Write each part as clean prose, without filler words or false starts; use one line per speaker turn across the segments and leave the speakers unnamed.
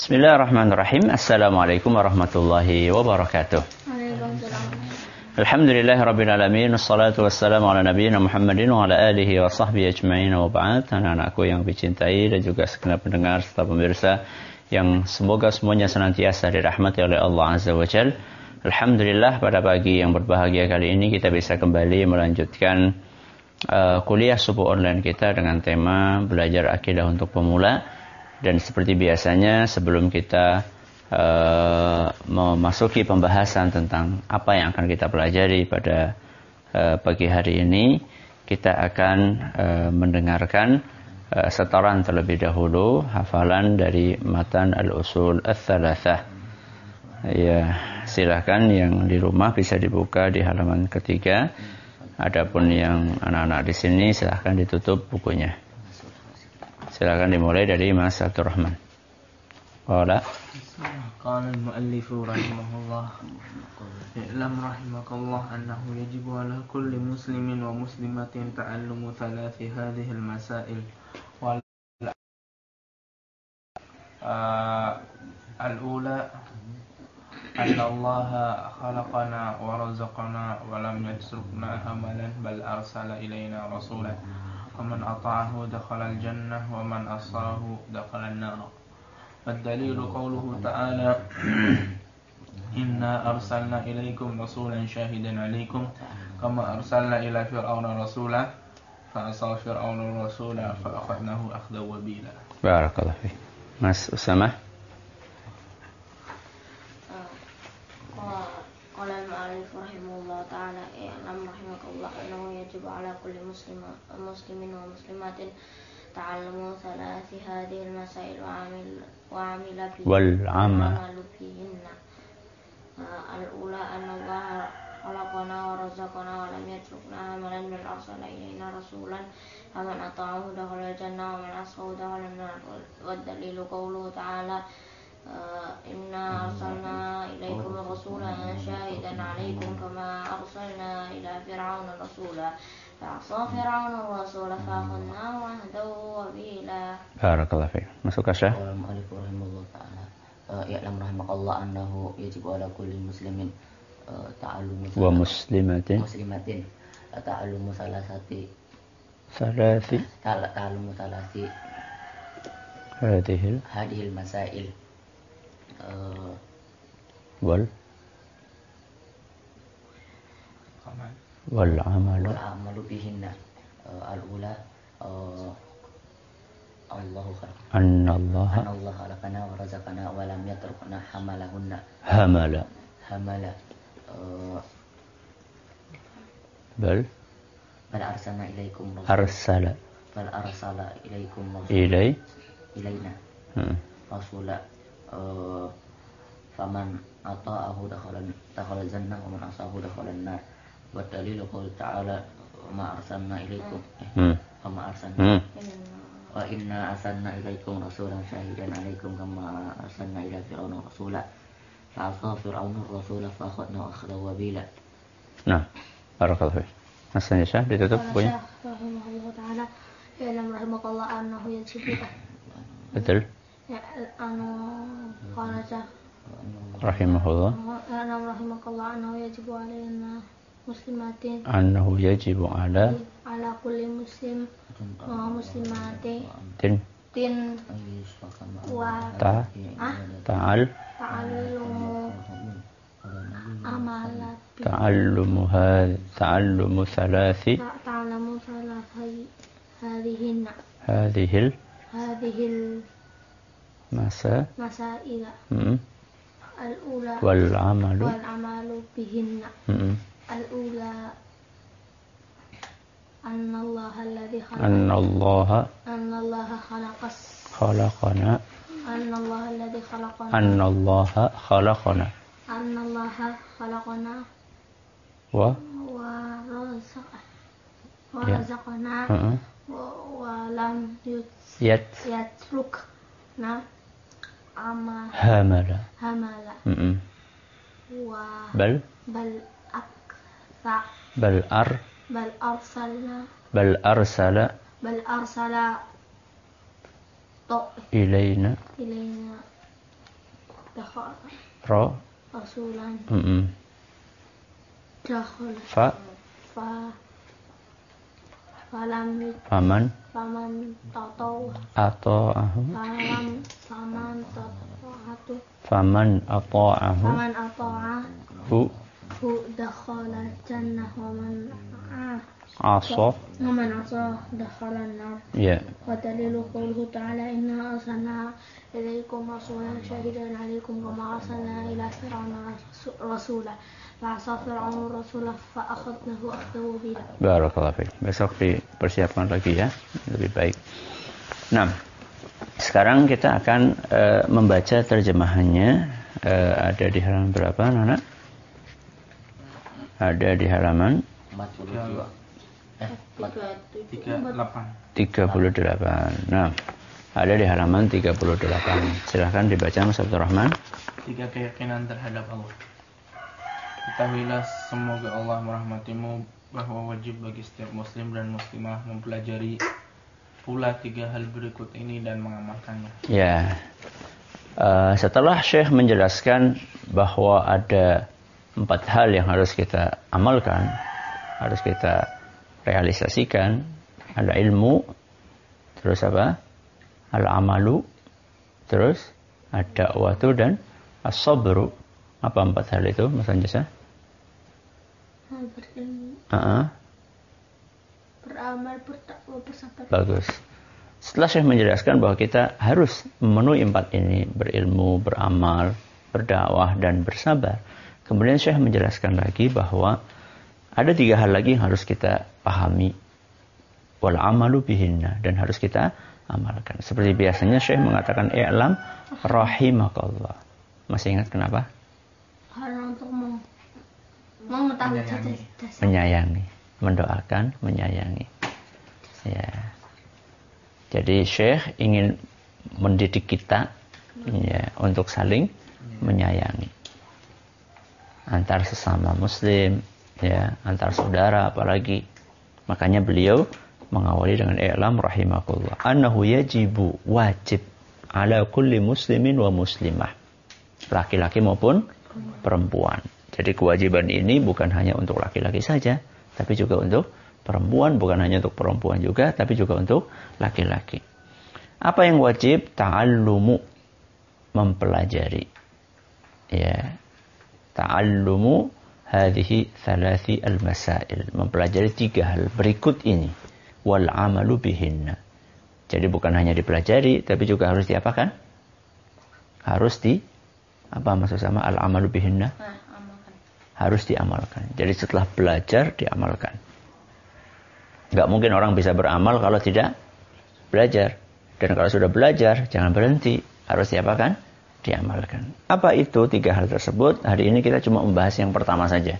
Bismillahirrahmanirrahim. Assalamualaikum warahmatullahi wabarakatuh. Alhamdulillahirabbil alamin. Wassalatu wassalamu ala nabiyyina Muhammadin wa ala alihi wa sahbihi ajma'in wa ba'd. Anak-anakku yang dicintai dan juga segenap pendengar serta pemirsa yang semoga semuanya senantiasa dirahmati oleh Allah Azza wa Jalla. Alhamdulillah, pada pagi yang berbahagia kali ini kita bisa kembali melanjutkan kuliah subuh online kita dengan tema belajar akidah untuk pemula. Dan seperti biasanya sebelum kita memasuki pembahasan tentang apa yang akan kita pelajari pada pagi hari ini, kita akan mendengarkan setoran terlebih dahulu hafalan dari matan al-usul ats-tsalatsah. Ya, silakan yang di rumah bisa dibuka di halaman ketiga. Adapun yang anak-anak di sini silakan ditutup bukunya. Silakan dimulai dari Mas Abdul Rahman. Qala
al-muallif rahimahullah, i'lam rahimakallah annahu yajibu ala kulli muslimin wa muslimatin ta'allumu thalathi hadhihi al-masail al-ula anna Allah khalaqana wa razaqana wa lam yatrukna amalan bal arsala ilayna rasulan ومن أطاعه دخل الجنة ومن عصاه دخل النار. والدليل قوله تعالى إنا أرسلنا إليكم رسولا شاهدا عليكم كما أرسلنا إلى فرعون رسولا فعصى فرعون الرسول فأخذناه أخذا وبيلا.
بارك الله فيك. Mas Usama.
قال المؤلف رحمه الله تعالى اعلم رحمك الله أنه يجب على كل مسلم ومسلمات تعلم ثلاث هذه المسائل والعمل فيهن. الأولى أن الله خلقنا ورزقنا ولم يتركنا عملا بل أرسل إلينا رسولا فمن أطاعه دخل الجنة ومن عصاه دخل النار. والدليل قوله تعالى إنا أرسلنا إليكم رسولا شاهدا عليكم كما أرسلنا إلى فرعون رسولا فعصى فرعون الرسول فأخذناه أخذا وبيلا.
بارك الله فيك. Masuk ke Syekh.
Al-muallif rahimahullah ta'ala i'lam rahimakallah annahu yajibu ala kulli muslimin ta'allumu
wa muslimatin
ta'allumu thalathi hadhil masail wal amalu bihinna. Al-ula Anna Allah khalaqana wa razaqana wa lam yatrukna hamala bal arsala ilaikum ilayna rasula faman ata'ahu dakhala jannah wa man asahu dakhala an-nar. Wa dalilu qaul ta'ala ma arsalna ilaikum wa inna arsalna ilaikum rasulan syahidan alaikum kama arsalna ila fir'auna rasula fa'asa fir'aunu rasula fa'akhadnahu akhdan wabila.
Nah, barakallahu fiik. Mas Syekh ditutup bukunya.
Rahimahullah taala i'lam rahimakallah annahu yajibu.
Betul.
Ya qala
Rahimahullah.
i'lam rahimakallah annahu yajibu alaina muslimatin
Annahu yajibu ala
kulli muslim wa muslimatin wa
ta'allumu thalathi hadhil
masail al-ula
wal amalu
bihinna. Al-ula anna Allah alladhi khalaqana wa razaqana wa lam yatrukna hamala wa bal arsala ilayna dakhal rasulan dakhal faman ata'ahu dakhala jannah wa man asa dakhala an-nar. Ya. Wa dalilu qawluhu ta'ala inna arsalna ilaikum rasulan syahidan 'alaikum kama arsalna ila fir'auna rasula fa fir'aunu rasula fa akhadnahu akhdahu bila. Barakallahu fiik. Besok dipersiapkan lagi ya, lebih baik. Nah, sekarang kita akan membaca terjemahannya. Ada di halaman berapa, Nana? Ada di halaman 38. Nah, ada di halaman 38. Silahkan dibaca, Mas Abdul Rahman.
3 keyakinan terhadap Allah. Ketahuilah semoga Allah merahmatimu bahwa wajib bagi setiap muslim dan muslimah mempelajari pula 3 hal berikut ini dan mengamalkannya.
Ya. Setelah Syekh menjelaskan bahwa ada 4 hal yang harus kita amalkan, harus kita realisasikan. Ada ilmu, terus apa? Al-amalu, terus ada watu dan as-sabru. Apa 4 hal itu, Mas Anjasa?
Berilmu, beramal, bertakwa, bersabar.
Bagus. Setelah Syekh menjelaskan bahwa kita harus memenuhi 4 ini, berilmu, beramal, berdakwah, dan bersabar. Kemudian Syekh menjelaskan lagi bahwa ada 3 hal lagi yang harus kita pahami. Wal amalu bihinna, dan harus kita amalkan. Seperti biasanya Syekh mengatakan i'lam rahimakallah. Masih ingat kenapa?
Karena untuk mengetahui dasar.
Menyayangi, mendoakan, menyayangi. Ya. Jadi Syekh ingin mendidik kita ya, untuk saling menyayangi antar sesama muslim, ya, antar saudara apalagi. Makanya beliau mengawali dengan i'lam rahimakumullah annahu yajibu, wajib ala kulli muslimin wa muslimah, laki-laki maupun perempuan. Jadi kewajiban ini bukan hanya untuk laki-laki saja, tapi juga untuk perempuan, bukan hanya untuk perempuan juga, tapi juga untuk laki-laki. Apa yang wajib? Ta'allumu, mempelajari. Ya. Ta'allumu hadhihi thalathi al-masail, mempelajari 3 hal berikut ini. Wal amalu bihinna. Jadi bukan hanya dipelajari, tapi juga harus diapakan? Harus apa maksud sama al-amalu bihinna? Harus diamalkan. Jadi setelah belajar, diamalkan. Nggak mungkin orang bisa beramal kalau tidak belajar. Dan kalau sudah belajar, jangan berhenti. Harus diapakan? Diamalkan. Apa itu 3 hal tersebut? Hari ini kita cuma membahas yang pertama saja.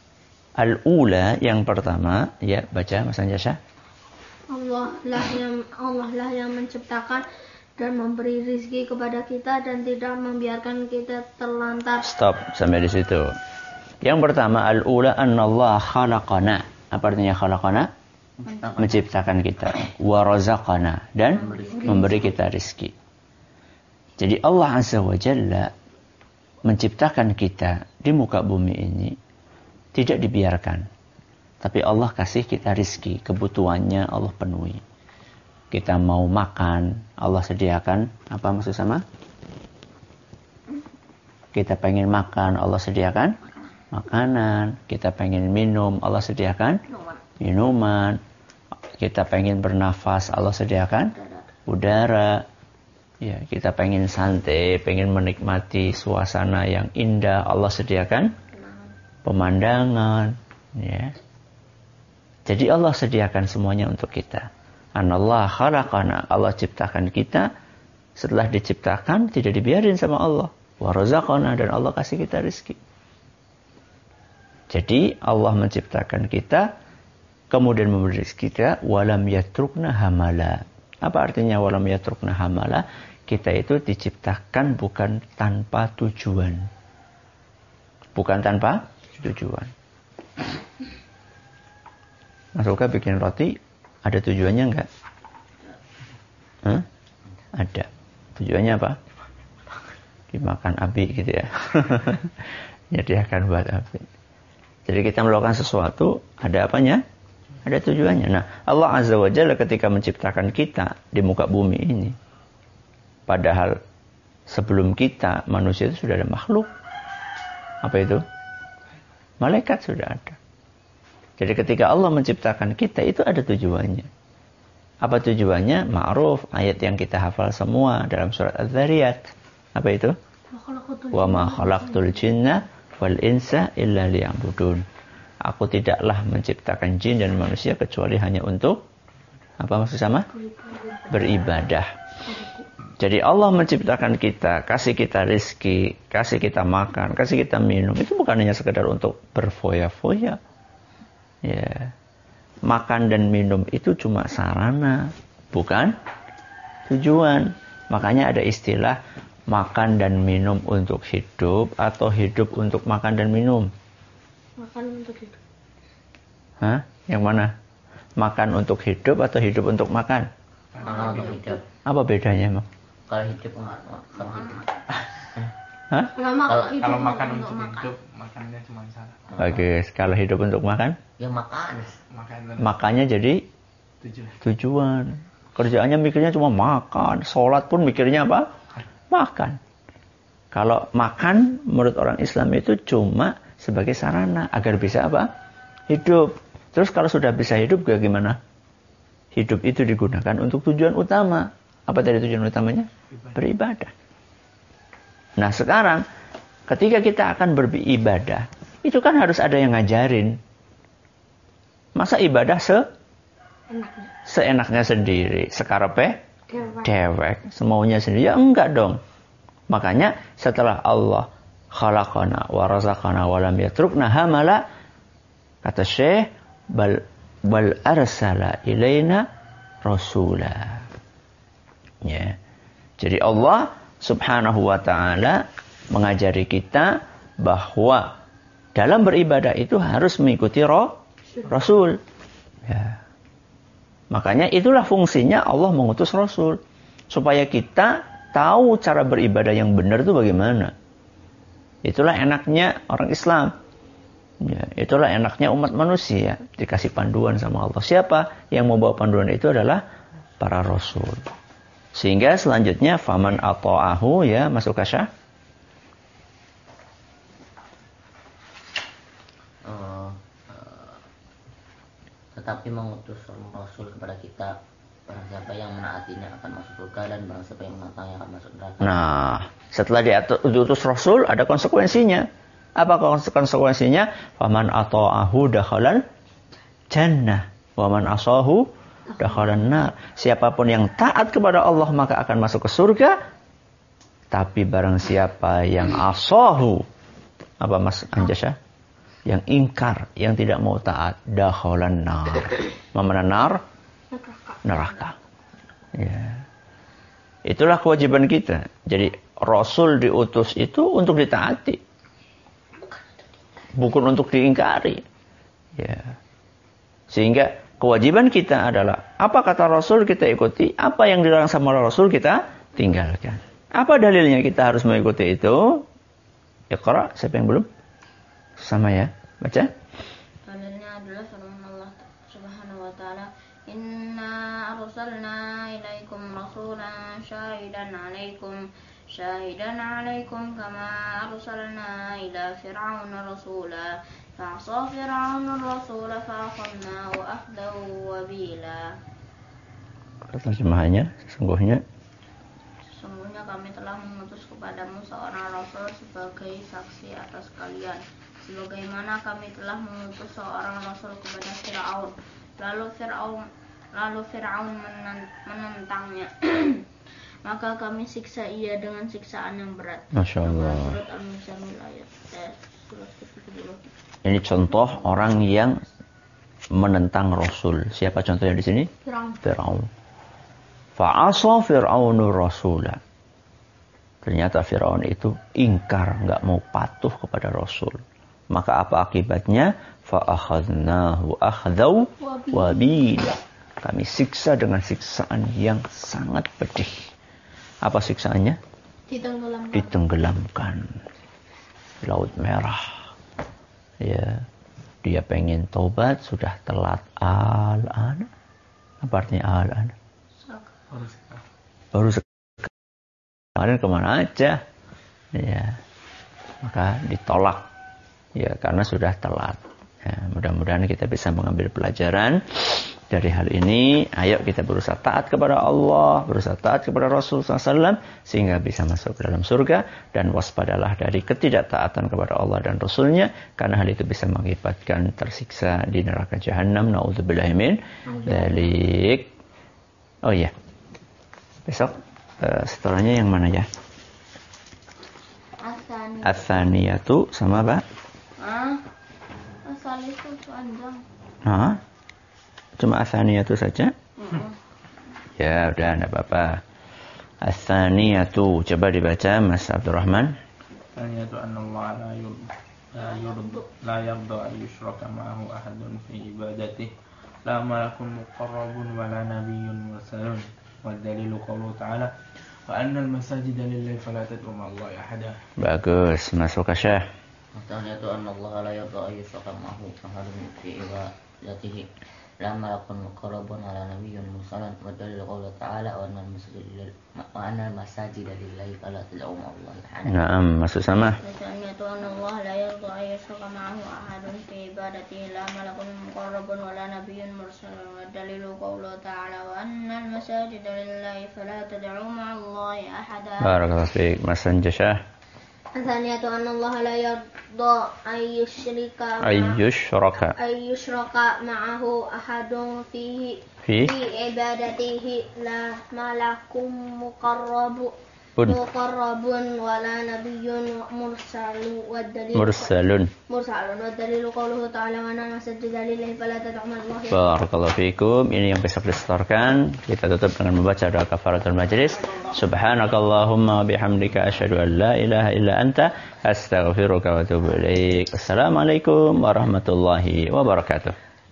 Al-ula, yang pertama, ya baca Mas Anjasa.
Allah lah yang menciptakan dan memberi rizki kepada kita dan tidak membiarkan kita terlantar.
Stop sampai di situ. Yang pertama, al-ula annallaha khalaqana. Apa artinya khalaqana? Menciptakan kita. Wa razaqana, dan memberi kita rizki. Jadi Allah Azza wa Jalla menciptakan kita di muka bumi ini tidak dibiarkan. Tapi Allah kasih kita rizki, kebutuhannya Allah penuhi. Kita mau makan, Allah sediakan. Apa maksud sama? Kita pengen makan, Allah sediakan makanan. Kita pengen minum, Allah sediakan minuman. Kita pengen bernafas, Allah sediakan udara. Ya, kita pengen santai, pengen menikmati suasana yang indah, Allah sediakan pemandangan. Ya. Jadi Allah sediakan semuanya untuk kita. Anallah khalaqana, Allah ciptakan kita. Setelah diciptakan, tidak dibiarin sama Allah. Wa razaqana, dan Allah kasih kita rezeki. Jadi Allah menciptakan kita, kemudian memberi rezeki kita. Walam yatrukna hamala. Apa artinya walam yatrukna hamala? Kita itu diciptakan bukan tanpa tujuan. Bukan tanpa tujuan. Mas Oka bikin roti, ada tujuannya enggak? Ada. Tujuannya apa? dimakan api gitu ya. Menyediakan buat api. Jadi kita melakukan sesuatu, ada apanya? Ada tujuannya. Nah, Allah Azza wa Jalla ketika menciptakan kita di muka bumi ini, padahal sebelum kita, manusia itu sudah ada makhluk. Apa itu? Malaikat sudah ada. Jadi ketika Allah menciptakan kita, itu ada tujuannya. Apa tujuannya? Ma'ruf, ayat yang kita hafal semua dalam surat Az-Zariyat. Apa itu? Wa ma khalaqtul jinna wal insa illa liya'budun. Aku tidaklah menciptakan jin dan manusia kecuali hanya untuk apa maksud sama? Beribadah. Jadi Allah menciptakan kita, kasih kita rezeki, kasih kita makan, kasih kita minum. Itu bukan hanya sekedar untuk berfoya-foya. Ya. Makan dan minum itu cuma sarana, bukan tujuan. Makanya ada istilah makan dan minum untuk hidup atau hidup untuk makan dan minum.
Makan untuk hidup.
Hah? Yang mana? Makan untuk hidup atau hidup untuk makan?
Makan untuk hidup.
Apa bedanya emang?
Kalau hidup makan hidup.
Hah?
Kalau makan untuk hidup, makannya cuma salah.
Bagus. Kalau hidup untuk makan?
Ya makan.
Makannya jadi tujuan. Kerjaannya mikirnya cuma makan. Sholat pun mikirnya apa? Makan. Kalau makan menurut orang Islam itu cuma sebagai sarana agar bisa apa? Hidup. Terus kalau sudah bisa hidup bagaimana? Hidup itu digunakan untuk tujuan utama. Apa tadi tujuan utamanya? Beribadah. Nah sekarang ketika kita akan beribadah, itu kan harus ada yang ngajarin. Masa ibadah seenaknya sendiri, sekarepe dewek, semaunya sendiri? Ya enggak dong. Makanya setelah Allah khalaqana wa razaqana wa lam yatrukna hamala, kata Syekh, bal arsala ilaina rasula. Ya. Jadi Allah Subhanahu wa ta'ala mengajari kita bahwa dalam beribadah itu harus mengikuti Rasul. Ya. Makanya itulah fungsinya Allah mengutus Rasul. Supaya kita tahu cara beribadah yang benar itu bagaimana. Itulah enaknya orang Islam. Ya, itulah enaknya umat manusia. Dikasih panduan sama Allah. Siapa yang membawa panduan itu adalah para Rasul. Sehingga selanjutnya faman ata'ahu, ya, masuk kasyah.
Tetapi mengutus Rasul kepada kita, barang siapa yang menaatinya akan masuk surga, dan barang siapa yang menentangnya akan masuk neraka.
Nah, setelah diutus Rasul ada konsekuensinya. Apa konsekuensinya? Faman ata'ahu dakhalal jannah wa man asahu dakhalan nar. Siapapun yang taat kepada Allah maka akan masuk ke surga. Tapi barang siapa yang asahu, apa Mas Anjasya? Yang ingkar, yang tidak mau taat, dakhalan nar. Mana nar? Neraka. Ya. Itulah kewajiban kita. Jadi Rasul diutus itu untuk ditaati, bukan untuk diingkari. Ya. Sehingga kewajiban kita adalah apa kata Rasul kita ikuti, apa yang dilarang sama Rasul kita tinggalkan. Apa dalilnya kita harus mengikuti itu? Iqra, siapa yang belum? Sama ya, baca.
Dalilnya adalah firman Allah Subhanahu wa taala, "Inna arsalna ilaikum rasulan syahidan 'alaikum kama arsalna ila fir'auna rasula fa'asa fir'auna rasula fa'akhadnahu akhdan wabila."
Terjemahannya sesungguhnya
kami telah mengutus kepadamu seorang rasul sebagai saksi atas kalian, sebagaimana kami telah mengutus seorang rasul kepada Fir'aun. Lalu Fir'aun menentangnya. Maka kami siksa ia dengan siksaan yang berat.
Masya Allah.
Surat Al-Muzammil ayat surat ke-70.
Ini contoh orang yang menentang Rasul. Siapa contohnya di sini? Fir'aun. Fa'asa Fir'aunur Rasulah. Ternyata Fir'aun itu ingkar, nggak mau patuh kepada Rasul. Maka apa akibatnya? Fa'akhadnahu akhdaw wabila. Kami siksa dengan siksaan yang sangat pedih. Apa siksaannya? ditenggelamkan di Laut Merah. Ya, dia pengen tobat sudah telat al-an. Apa artinya al-an? Baru sekarang. Kemarin kemana aja? Ya, maka ditolak. Ya, karena sudah telat. Ya, mudah-mudahan kita bisa mengambil pelajaran dari hal ini. Ayo kita berusaha taat kepada Allah, berusaha taat kepada Rasulullah SAW, sehingga bisa masuk ke dalam surga. Dan waspadalah dari ketidaktaatan kepada Allah dan Rasulnya, karena hal itu bisa mengakibatkan tersiksa di neraka Jahannam. Na'udzubillahi min dzalik. Oh iya, besok setelahnya yang mana ya? Ats-tsaniyatu sama apa?
As-salisu panjang.
Cuma ats-tsaniyatu saja? Ya, udah enggak apa-apa. Ats-tsaniyatu, coba dibaca Mas Abdurrahman.
Ats-tsaniyatu annallaha la yarda an yushraka ma'ahu ahadun fi ibadatihi la malakun muqarrabun wa la nabiyyun mursalun. Wa dalilu qawluhu ta'ala wa annal masajida lillahi fala tad'u ma'allahi ahada.
Bagus, masuk ke Syekh.
Maksudnya itu Allah la yarda ayyushraka ma'ahu ahadun fi ibadatihi la malakun muqarrabun ala nabiyyun mursalun wa dalil qawli ta'ala wa annal masajida lillahi fala tad'u ma'allahi ahada.
Naam, masuk sama.
Maksudnya itu Allah la yarda ayyushraka ma'ahu ahadun fi ibadatihi la malakun muqarrabun wa la nabiyyun mursalun wa dalilu qawli ta'ala wa annal masajida lillahi fala tad'u ma'allahi ahada.
Barakallahu fiik. Mas Syekh.
Ats-tsaniyatu anna Allah la yarda ayyushraka ma'ahu ahadun fi ibadatihi la malakum muqarrabun wala nabiyyun mursalun wa dalilu qawluhu ta'ala wa annal masajida lillahi fala tad'u ma'allahi.
Barakallahu fiikum. Ini yang besok disetorkan. Kita tutup dengan membaca doa kafaratul majlis. Subhanakallahumma bihamdika asyhadu an la ilaha illa anta astaghfiruka wa atubu ilaik. Assalamualaikum warahmatullahi wabarakatuh.